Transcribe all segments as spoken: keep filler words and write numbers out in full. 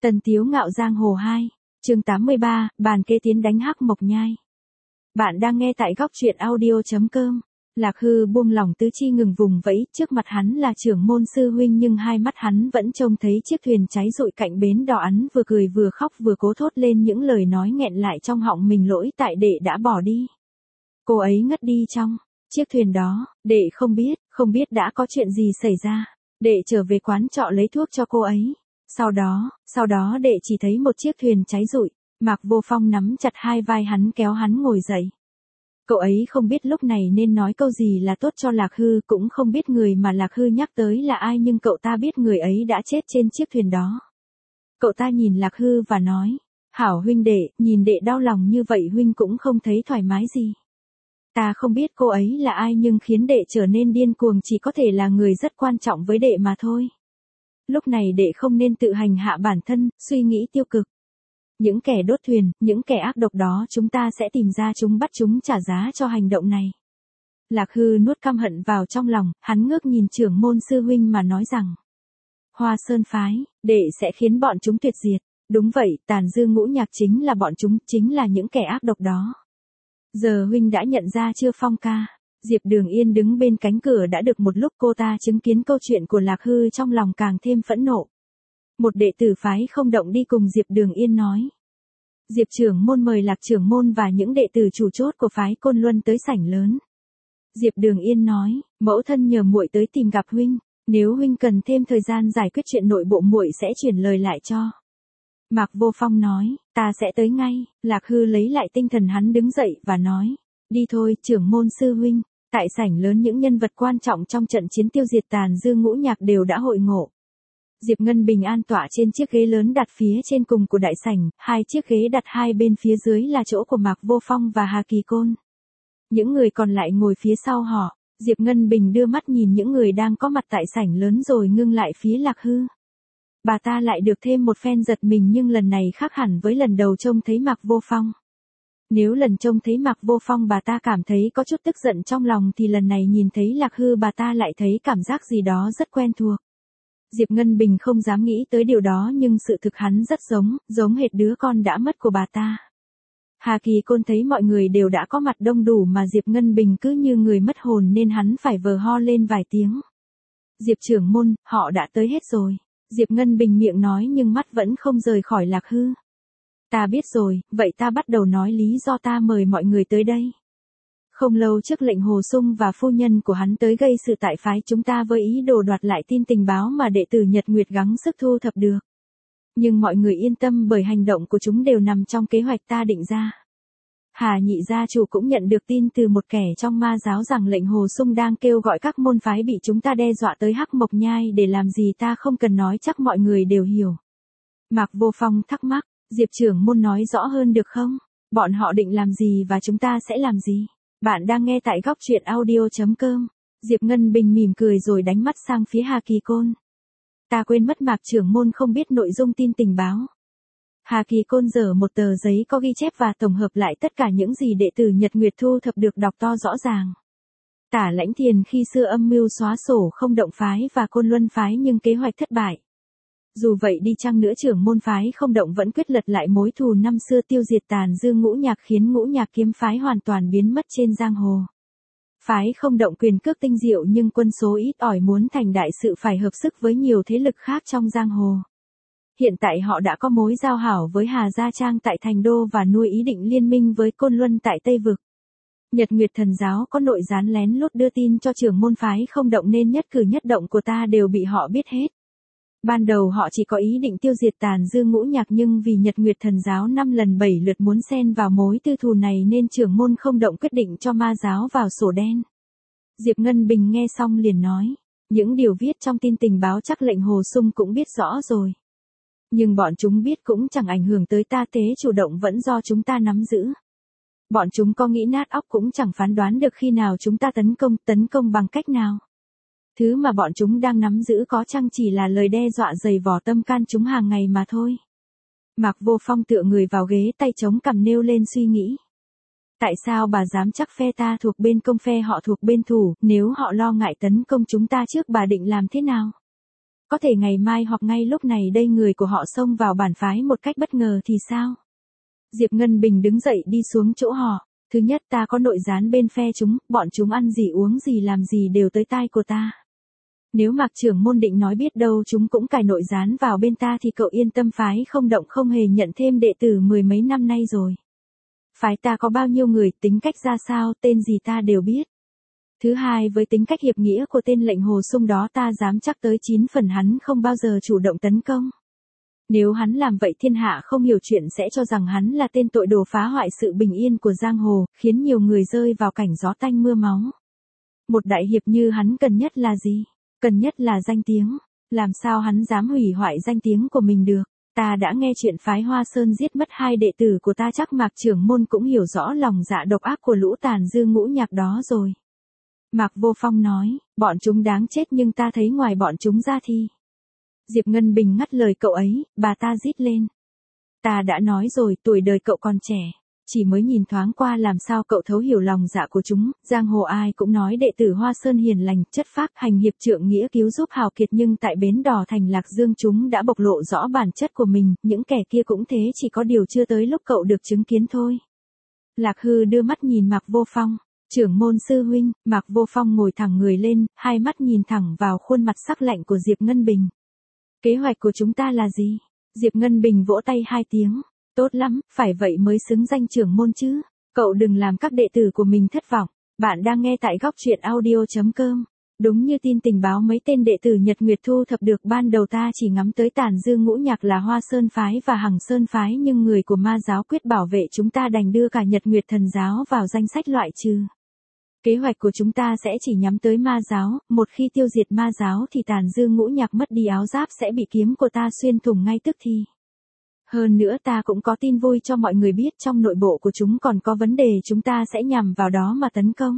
Tần Tiếu Ngạo Giang Hồ hai, chương tám mươi ba, bàn kế tiến đánh Hắc Mộc Nhai. Bạn đang nghe tại góc truyện audio.com. Lạc Hư buông lỏng tứ chi ngừng vùng vẫy, trước mặt hắn là trưởng môn sư huynh nhưng hai mắt hắn vẫn trông thấy chiếc thuyền cháy rụi cạnh bến đò, hắn vừa cười vừa khóc vừa cố thốt lên những lời nói nghẹn lại trong họng mình, lỗi tại đệ đã bỏ đi. Cô ấy ngất đi trong chiếc thuyền đó, đệ không biết, không biết đã có chuyện gì xảy ra. Đệ trở về quán trọ lấy thuốc cho cô ấy. Sau đó, sau đó đệ chỉ thấy một chiếc thuyền cháy rụi, Mạc Vô Phong nắm chặt hai vai hắn kéo hắn ngồi dậy. Cậu ấy không biết lúc này nên nói câu gì là tốt cho Lạc Hư, cũng không biết người mà Lạc Hư nhắc tới là ai, nhưng cậu ta biết người ấy đã chết trên chiếc thuyền đó. Cậu ta nhìn Lạc Hư và nói, hảo huynh đệ, nhìn đệ đau lòng như vậy huynh cũng không thấy thoải mái gì. Ta không biết cô ấy là ai nhưng khiến đệ trở nên điên cuồng chỉ có thể là người rất quan trọng với đệ mà thôi. Lúc này đệ không nên tự hành hạ bản thân, suy nghĩ tiêu cực. Những kẻ đốt thuyền, những kẻ ác độc đó chúng ta sẽ tìm ra chúng, bắt chúng trả giá cho hành động này. Lạc Hư nuốt căm hận vào trong lòng, hắn ngước nhìn trưởng môn sư huynh mà nói rằng, Hoa Sơn phái, đệ sẽ khiến bọn chúng tuyệt diệt. Đúng vậy, Tàn Dư Ngũ Nhạc chính là bọn chúng, chính là những kẻ ác độc đó. Giờ huynh đã nhận ra chưa Phong ca? Diệp Đường Yên đứng bên cánh cửa đã được một lúc, cô ta chứng kiến câu chuyện của Lạc Hư trong lòng càng thêm phẫn nộ. Một đệ tử phái Không Động đi cùng Diệp Đường Yên nói. Diệp trưởng môn mời Lạc trưởng môn và những đệ tử chủ chốt của phái Côn Luân tới sảnh lớn. Diệp Đường Yên nói, mẫu thân nhờ muội tới tìm gặp huynh, nếu huynh cần thêm thời gian giải quyết chuyện nội bộ muội sẽ chuyển lời lại cho. Mạc Vô Phong nói, ta sẽ tới ngay. Lạc Hư lấy lại tinh thần, hắn đứng dậy và nói, đi thôi trưởng môn sư huynh. Tại sảnh lớn những nhân vật quan trọng trong trận chiến tiêu diệt Tàn Dư Ngũ Nhạc đều đã hội ngộ. Diệp Ngân Bình an tọa trên chiếc ghế lớn đặt phía trên cùng của đại sảnh, hai chiếc ghế đặt hai bên phía dưới là chỗ của Mạc Vô Phong và Hà Kỳ Côn. Những người còn lại ngồi phía sau họ. Diệp Ngân Bình đưa mắt nhìn những người đang có mặt tại sảnh lớn rồi ngưng lại phía Lạc Hư. Bà ta lại được thêm một phen giật mình, nhưng lần này khác hẳn với lần đầu trông thấy Mạc Vô Phong. Nếu lần trông thấy Mạc Vô Phong bà ta cảm thấy có chút tức giận trong lòng thì lần này nhìn thấy Lạc Hư bà ta lại thấy cảm giác gì đó rất quen thuộc. Diệp Ngân Bình không dám nghĩ tới điều đó nhưng sự thực hắn rất giống, giống hệt đứa con đã mất của bà ta. Hà Kỳ Côn thấy mọi người đều đã có mặt đông đủ mà Diệp Ngân Bình cứ như người mất hồn nên hắn phải vờ ho lên vài tiếng. Diệp trưởng môn, họ đã tới hết rồi. Diệp Ngân Bình miệng nói nhưng mắt vẫn không rời khỏi Lạc Hư. Ta biết rồi, vậy ta bắt đầu nói lý do ta mời mọi người tới đây. Không lâu trước lệnh Hồ Sung và phu nhân của hắn tới gây sự tại phái chúng ta với ý đồ đoạt lại tin tình báo mà đệ tử Nhật Nguyệt gắng sức thu thập được. Nhưng mọi người yên tâm bởi hành động của chúng đều nằm trong kế hoạch ta định ra. Hà nhị gia chủ cũng nhận được tin từ một kẻ trong ma giáo rằng lệnh Hồ Sung đang kêu gọi các môn phái bị chúng ta đe dọa tới Hắc Mộc Nhai để làm gì ta không cần nói, chắc mọi người đều hiểu. Mạc Vô Phong thắc mắc, Diệp trưởng môn nói rõ hơn được không? Bọn họ định làm gì và chúng ta sẽ làm gì? Bạn đang nghe tại góc truyện audio.com. Diệp Ngân Bình mỉm cười rồi đánh mắt sang phía Hà Kỳ Côn. Ta quên mất Mạc trưởng môn không biết nội dung tin tình báo. Hà Kỳ Côn giở một tờ giấy có ghi chép và tổng hợp lại tất cả những gì đệ tử Nhật Nguyệt thu thập được, đọc to rõ ràng. Tả Lãnh Thiền khi xưa âm mưu xóa sổ Không Động phái và Côn Luân phái nhưng kế hoạch thất bại. Dù vậy đi chăng nữa trưởng môn phái Không Động vẫn quyết lật lại mối thù năm xưa, tiêu diệt Tàn Dư Ngũ Nhạc, khiến Ngũ Nhạc kiếm phái hoàn toàn biến mất trên giang hồ. Phái Không Động quyền cước tinh diệu nhưng quân số ít ỏi, muốn thành đại sự phải hợp sức với nhiều thế lực khác trong giang hồ. Hiện tại họ đã có mối giao hảo với Hà Gia Trang tại Thành Đô và nuôi ý định liên minh với Côn Luân tại Tây Vực. Nhật Nguyệt thần giáo có nội gián lén lút đưa tin cho trưởng môn phái Không Động nên nhất cử nhất động của ta đều bị họ biết hết. Ban đầu họ chỉ có ý định tiêu diệt Tàn Dư Ngũ Nhạc nhưng vì Nhật Nguyệt thần giáo năm lần bảy lượt muốn xen vào mối tư thù này nên trưởng môn Không Động quyết định cho ma giáo vào sổ đen. Diệp Ngân Bình nghe xong liền nói, những điều viết trong tin tình báo chắc lệnh Hồ Sung cũng biết rõ rồi. Nhưng bọn chúng biết cũng chẳng ảnh hưởng tới ta, thế chủ động vẫn do chúng ta nắm giữ. Bọn chúng có nghĩ nát óc cũng chẳng phán đoán được khi nào chúng ta tấn công, tấn công bằng cách nào. Thứ mà bọn chúng đang nắm giữ có chăng chỉ là lời đe dọa dày vò tâm can chúng hàng ngày mà thôi. Mạc Vô Phong tựa người vào ghế, tay chống cằm nêu lên suy nghĩ. Tại sao bà dám chắc phe ta thuộc bên công phe họ thuộc bên thủ, nếu họ lo ngại tấn công chúng ta trước bà định làm thế nào? có thể ngày mai hoặc ngay lúc này đây người của họ xông vào bản phái một cách bất ngờ thì sao? Diệp Ngân Bình đứng dậy đi xuống chỗ họ. Thứ nhất, ta có nội gián bên phe chúng, bọn chúng ăn gì uống gì làm gì đều tới tai của ta. Nếu Mạc trưởng môn định nói biết đâu chúng cũng cài nội gián vào bên ta thì cậu yên tâm, phái không động không hề nhận thêm đệ tử mười mấy năm nay rồi. Phái ta có bao nhiêu người, tính cách ra sao, tên gì ta đều biết. Thứ hai, với tính cách hiệp nghĩa của tên lệnh Hồ Sung đó ta dám chắc tới chín phần hắn không bao giờ chủ động tấn công. Nếu hắn làm vậy thiên hạ không hiểu chuyện sẽ cho rằng hắn là tên tội đồ phá hoại sự bình yên của giang hồ, khiến nhiều người rơi vào cảnh gió tanh mưa máu. Một đại hiệp như hắn cần nhất là gì? Cần nhất là danh tiếng. Làm sao hắn dám hủy hoại danh tiếng của mình được? Ta đã nghe chuyện phái Hoa Sơn giết mất hai đệ tử của ta, chắc Mạc trưởng môn cũng hiểu rõ lòng dạ độc ác của lũ tàn dư ngũ nhạc đó rồi. Mạc Vô Phong nói, bọn chúng đáng chết nhưng ta thấy ngoài bọn chúng ra thì... Diệp Ngân Bình ngắt lời cậu ấy, bà ta rít lên. Ta đã nói rồi, tuổi đời cậu còn trẻ. Chỉ mới nhìn thoáng qua làm sao cậu thấu hiểu lòng dạ của chúng, giang hồ ai cũng nói đệ tử Hoa Sơn hiền lành, chất phác, hành hiệp trượng nghĩa, cứu giúp hào kiệt, nhưng tại bến đò thành Lạc Dương chúng đã bộc lộ rõ bản chất của mình, những kẻ kia cũng thế, chỉ có điều chưa tới lúc cậu được chứng kiến thôi. Lạc Hư đưa mắt nhìn Mạc Vô Phong, trưởng môn sư huynh. Mạc Vô Phong ngồi thẳng người lên, hai mắt nhìn thẳng vào khuôn mặt sắc lạnh của Diệp Ngân Bình. Kế hoạch của chúng ta là gì? Diệp Ngân Bình vỗ tay hai tiếng. Tốt lắm, phải vậy mới xứng danh trưởng môn chứ. Cậu đừng làm các đệ tử của mình thất vọng. Bạn đang nghe tại góc truyện audio chấm com. Đúng như tin tình báo mấy tên đệ tử Nhật Nguyệt thu thập được, ban đầu ta chỉ ngắm tới tàn dư ngũ nhạc là Hoa Sơn phái và Hằng Sơn phái, nhưng người của ma giáo quyết bảo vệ chúng ta đành đưa cả Nhật Nguyệt thần giáo vào danh sách loại trừ. Kế hoạch của chúng ta sẽ chỉ nhắm tới ma giáo, một khi tiêu diệt ma giáo thì tàn dư ngũ nhạc mất đi áo giáp sẽ bị kiếm của ta xuyên thủng ngay tức thì. Hơn nữa ta cũng có tin vui cho mọi người biết, trong nội bộ của chúng còn có vấn đề, chúng ta sẽ nhằm vào đó mà tấn công.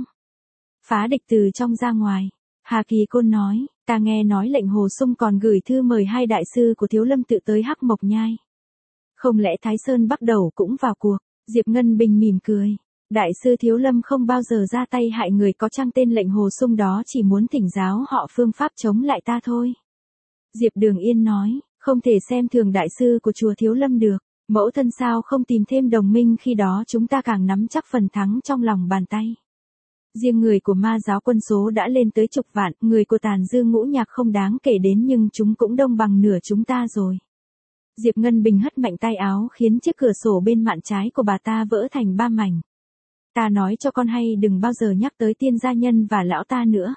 Phá địch từ trong ra ngoài. Hà Kỳ Côn nói, ta nghe nói lệnh Hồ Sung còn gửi thư mời hai đại sư của Thiếu Lâm tự tới Hắc Mộc Nhai. Không lẽ Thái Sơn Bắc Đầu cũng vào cuộc? Diệp Ngân Bình mỉm cười. Đại sư Thiếu Lâm không bao giờ ra tay hại người, có chăng tên lệnh Hồ Sung đó chỉ muốn thỉnh giáo họ phương pháp chống lại ta thôi. Diệp Đường Yên nói, không thể xem thường đại sư của chùa Thiếu Lâm được. Mẫu thân sao không tìm thêm đồng minh, khi đó chúng ta càng nắm chắc phần thắng trong lòng bàn tay. Riêng người của ma giáo quân số đã lên tới chục vạn, người của tàn dư ngũ nhạc không đáng kể đến nhưng chúng cũng đông bằng nửa chúng ta rồi. Diệp Ngân Bình hất mạnh tay áo khiến chiếc cửa sổ bên mạn trái của bà ta vỡ thành ba mảnh. Ta nói cho con hay đừng bao giờ nhắc tới Tiên gia nhân và lão ta nữa.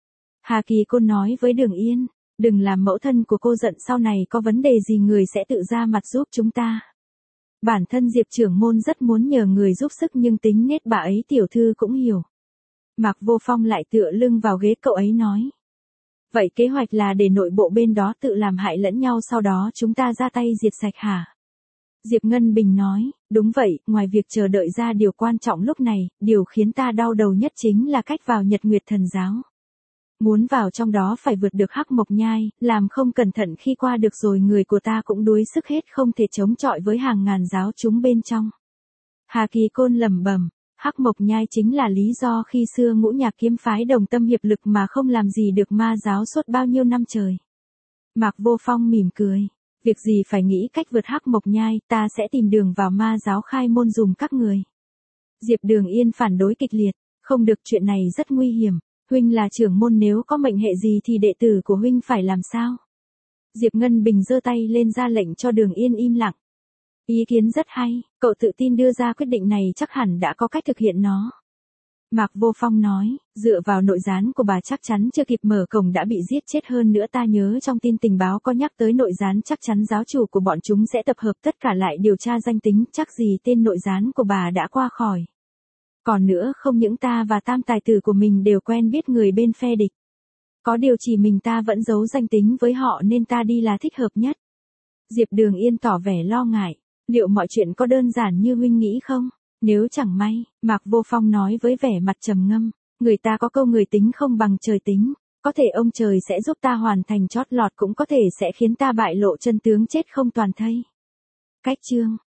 Hà Kỳ Côn nói với Đường Yên, đừng làm mẫu thân của cô giận, sau này có vấn đề gì người sẽ tự ra mặt giúp chúng ta. Bản thân Diệp trưởng môn rất muốn nhờ người giúp sức nhưng tính nết bà ấy tiểu thư cũng hiểu. Mạc Vô Phong lại tựa lưng vào ghế, cậu ấy nói. Vậy kế hoạch là để nội bộ bên đó tự làm hại lẫn nhau, sau đó chúng ta ra tay diệt sạch hả? Diệp Ngân Bình nói, đúng vậy, ngoài việc chờ đợi ra điều quan trọng lúc này, điều khiến ta đau đầu nhất chính là cách vào Nhật Nguyệt thần giáo. Muốn vào trong đó phải vượt được Hắc Mộc Nhai, làm không cẩn thận khi qua được rồi người của ta cũng đuối sức hết, không thể chống chọi với hàng ngàn giáo chúng bên trong. Hà Kỳ Côn lẩm bẩm, Hắc Mộc Nhai chính là lý do khi xưa ngũ nhạc kiếm phái đồng tâm hiệp lực mà không làm gì được ma giáo suốt bao nhiêu năm trời. Mạc Vô Phong mỉm cười, việc gì phải nghĩ cách vượt Hắc Mộc Nhai, ta sẽ tìm đường vào ma giáo khai môn dùm các người. Diệp Đường Yên phản đối kịch liệt, không được, chuyện này rất nguy hiểm. Huynh là trưởng môn, nếu có mệnh hệ gì thì đệ tử của huynh phải làm sao? Diệp Ngân Bình giơ tay lên ra lệnh cho Đường Yên im lặng. Ý kiến rất hay, cậu tự tin đưa ra quyết định này chắc hẳn đã có cách thực hiện nó. Mạc Vô Phong nói, dựa vào nội gián của bà chắc chắn chưa kịp mở cổng đã bị giết chết, hơn nữa ta nhớ trong tin tình báo có nhắc tới nội gián, chắc chắn giáo chủ của bọn chúng sẽ tập hợp tất cả lại điều tra danh tính, chắc gì tên nội gián của bà đã qua khỏi. Còn nữa, không những ta và tam tài tử của mình đều quen biết người bên phe địch. Có điều chỉ mình ta vẫn giấu danh tính với họ nên ta đi là thích hợp nhất. Diệp Đường Yên tỏ vẻ lo ngại, liệu mọi chuyện có đơn giản như huynh nghĩ không? Nếu chẳng may, Mạc Vô Phong nói với vẻ mặt trầm ngâm, người ta có câu người tính không bằng trời tính, có thể ông trời sẽ giúp ta hoàn thành chót lọt, cũng có thể sẽ khiến ta bại lộ chân tướng chết không toàn thây. Cách chương